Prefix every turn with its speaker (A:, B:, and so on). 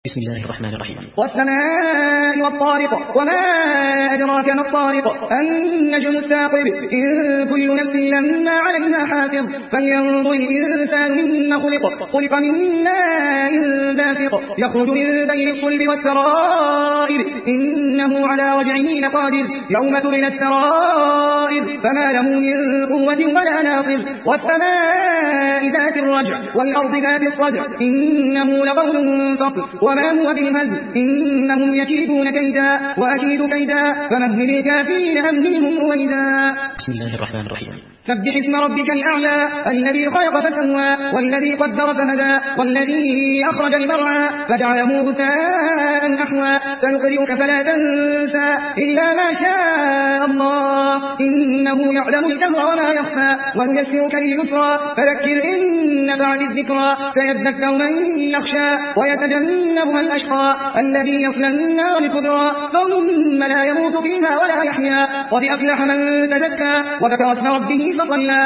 A: بسم الله الرحمن الرحيم.
B: والسماء والطارق وما أدراك ما الطارق النجم الثاقب إن كل نفس لما عليها حافظ فلينظر الإنسان مما خلق من ماء دافق يخرج من بين الصلب والترائب إنه على رجعه لقادر يوم تبلى السرائر فما له من قوة ولا ناصر والسماء ذات الرجع والأرض ذات الصدع إنه لقول فصل وما هو بالهزل إنهم يكيدون كيدا وأكيد كيدا فمهل الكافرين أمهلهم رويدا.
A: بسم الله الرحمن الرحيم.
B: سبح اسم ربك الأعلى الذي خلق فسوى والذي قدر فهدى والذي أخرج المرعى فجعله غثاء نحوا سنقرئك فلا تنسى إلا ما شاء الله إنه يعلم الجهر وما يخفى ونيسرك لليسرى فذكر إن نفعت الذكرى سيذكر من يخشى ويتجنبها الأشقى الذي يصلى النار الكبرى ثم لا يموت فيها ولا يحيا قد أفلح من تزكى وذكر اسم ربه فصلى.